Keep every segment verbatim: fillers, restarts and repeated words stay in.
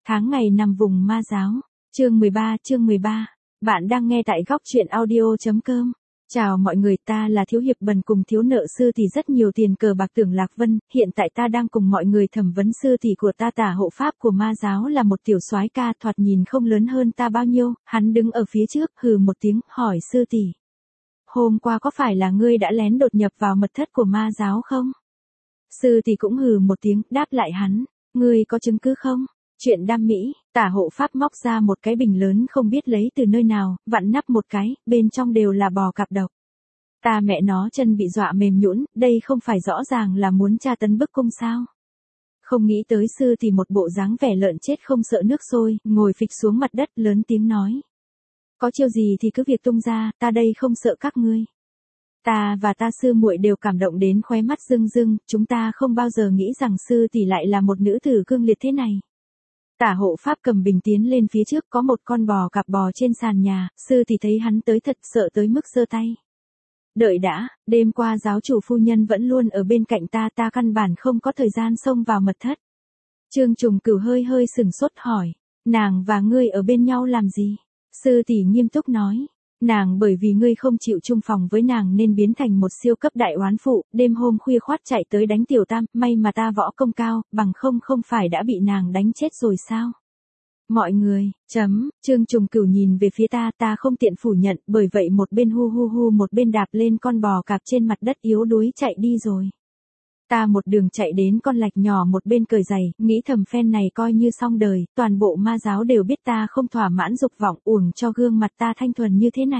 Tháng ngày nằm vùng ma giáo. Chương mười ba, chương mười ba. Bạn đang nghe tại góc truyện audio.com. Chào mọi người, ta là Thiếu Hiệp Bần cùng thiếu nợ sư tỷ rất nhiều tiền cờ bạc Tưởng Lạc Vân, hiện tại ta đang cùng mọi người thẩm vấn sư tỷ của ta. Tả hộ pháp của ma giáo là một tiểu soái ca thoạt nhìn không lớn hơn ta bao nhiêu, hắn đứng ở phía trước, hừ một tiếng, hỏi sư tỷ. Hôm qua có phải là ngươi đã lén đột nhập vào mật thất của ma giáo không? Sư tỷ cũng hừ một tiếng, đáp lại hắn, ngươi có chứng cứ không? Chuyện đam mỹ, tả hộ pháp móc ra một cái bình lớn không biết lấy từ nơi nào, vặn nắp một cái, bên trong đều là bò cạp độc. Ta mẹ nó chân bị dọa mềm nhũn, đây không phải rõ ràng là muốn tra tấn bức cung sao? Không nghĩ tới sư thì một bộ dáng vẻ lợn chết không sợ nước sôi, ngồi phịch xuống mặt đất lớn tiếng nói. Có chiêu gì thì cứ việc tung ra, ta đây không sợ các ngươi. Ta và ta sư muội đều cảm động đến khóe mắt rưng rưng, chúng ta không bao giờ nghĩ rằng sư tỷ lại là một nữ tử cương liệt thế này. Tả hộ pháp cầm bình tiến lên phía trước, có một con bò cạp bò trên sàn nhà, sư tỷ thấy hắn tới thật sợ tới mức giơ tay. Đợi đã, đêm qua giáo chủ phu nhân vẫn luôn ở bên cạnh ta, ta căn bản không có thời gian xông vào mật thất. Trương Trùng Cửu hơi hơi sừng sốt hỏi, nàng và ngươi ở bên nhau làm gì? Sư tỷ nghiêm túc nói, nàng bởi vì ngươi không chịu chung phòng với nàng nên biến thành một siêu cấp đại oán phụ, đêm hôm khuya khoắt chạy tới đánh tiểu tam, may mà ta võ công cao, bằng không không phải đã bị nàng đánh chết rồi sao? Mọi người, chấm, Trương Trùng Cửu nhìn về phía ta, ta không tiện phủ nhận, bởi vậy một bên hu hu hu một bên đạp lên con bò cạp trên mặt đất yếu đuối chạy đi rồi. Ta một đường chạy đến con lạch nhỏ một bên cởi giày, nghĩ thầm phen này coi như xong đời, toàn bộ ma giáo đều biết ta không thỏa mãn dục vọng, uổng cho gương mặt ta thanh thuần như thế này.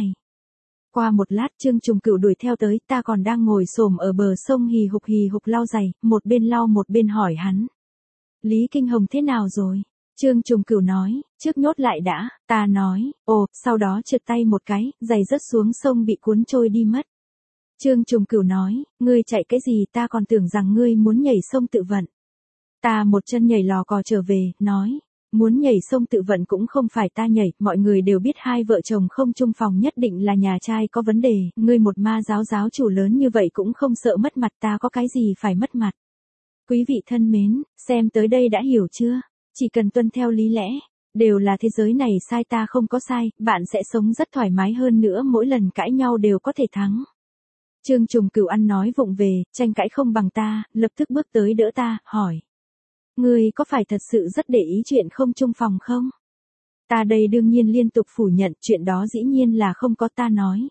Qua một lát Trương Trùng Cửu đuổi theo tới, ta còn đang ngồi xổm ở bờ sông hì hục hì hục lau giày, một bên lau một bên hỏi hắn. Lý Kinh Hồng thế nào rồi? Trương Trùng Cửu nói, trước nhốt lại đã, ta nói, ồ, sau đó trượt tay một cái, giày rớt xuống sông bị cuốn trôi đi mất. Trương Trùng Cửu nói, ngươi chạy cái gì, ta còn tưởng rằng ngươi muốn nhảy sông tự vận. Ta một chân nhảy lò cò trở về, nói, muốn nhảy sông tự vận cũng không phải ta nhảy, mọi người đều biết hai vợ chồng không chung phòng nhất định là nhà trai có vấn đề, ngươi một ma giáo giáo chủ lớn như vậy cũng không sợ mất mặt, ta có cái gì phải mất mặt. Quý vị thân mến, xem tới đây đã hiểu chưa? Chỉ cần tuân theo lý lẽ, đều là thế giới này sai ta không có sai, bạn sẽ sống rất thoải mái hơn nữa, mỗi lần cãi nhau đều có thể thắng. Trương Trùng Cửu ăn nói vụng về, tranh cãi không bằng ta, lập tức bước tới đỡ ta, hỏi. Ngươi có phải thật sự rất để ý chuyện không chung phòng không? Ta đây đương nhiên liên tục phủ nhận, chuyện đó dĩ nhiên là không có, ta nói.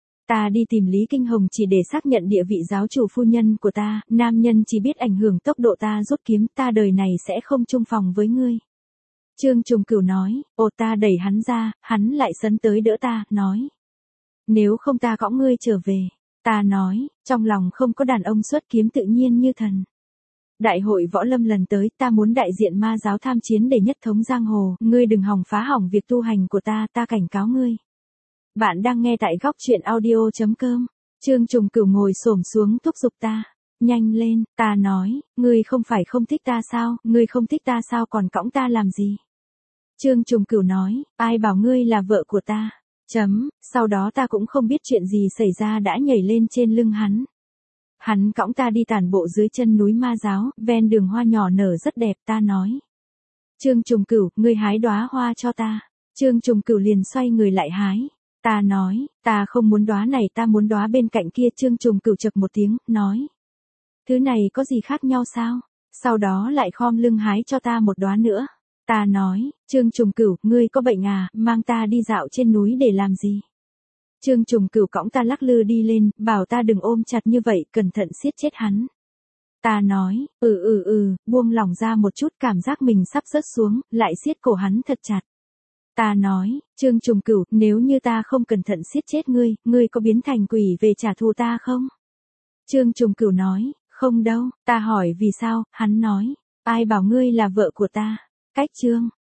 Ta đi tìm Lý Kinh Hồng chỉ để xác nhận địa vị giáo chủ phu nhân của ta, nam nhân chỉ biết ảnh hưởng tốc độ ta rút kiếm, ta đời này sẽ không chung phòng với ngươi. Trương Trùng Cửu nói, ồ, ta đẩy hắn ra, hắn lại sấn tới đỡ ta, nói. Nếu không ta cõng ngươi trở về. Ta nói, trong lòng không có đàn ông xuất kiếm tự nhiên như thần. Đại hội võ lâm lần tới, ta muốn đại diện ma giáo tham chiến để nhất thống giang hồ, ngươi đừng hòng phá hỏng việc tu hành của ta, ta cảnh cáo ngươi. Bạn đang nghe tại góc truyện audio.com. Trương Trùng Cửu ngồi xổm xuống thúc giục ta. Nhanh lên, ta nói, ngươi không phải không thích ta sao, ngươi không thích ta sao còn cõng ta làm gì? Trương Trùng Cửu nói, ai bảo ngươi là vợ của ta? Chấm, sau đó ta cũng không biết chuyện gì xảy ra đã nhảy lên trên lưng hắn. Hắn cõng ta đi tản bộ dưới chân núi ma giáo, ven đường hoa nhỏ nở rất đẹp, ta nói. Trương Trùng Cửu, ngươi hái đóa hoa cho ta. Trương Trùng Cửu liền xoay người lại hái. Ta nói, ta không muốn đóa này, ta muốn đóa bên cạnh kia. Trương Trùng Cửu chậc một tiếng, nói. Thứ này có gì khác nhau sao? Sau đó lại khom lưng hái cho ta một đóa nữa. Ta nói, Trương Trùng Cửu, ngươi có bệnh à, mang ta đi dạo trên núi để làm gì? Trương Trùng Cửu cõng ta lắc lư đi lên, bảo ta đừng ôm chặt như vậy, cẩn thận siết chết hắn. Ta nói, ừ ừ ừ, buông lỏng ra một chút, cảm giác mình sắp rớt xuống, lại siết cổ hắn thật chặt. Ta nói, Trương Trùng Cửu, nếu như ta không cẩn thận siết chết ngươi, ngươi có biến thành quỷ về trả thù ta không? Trương Trùng Cửu nói, không đâu, ta hỏi vì sao, hắn nói, ai bảo ngươi là vợ của ta? Cách chương,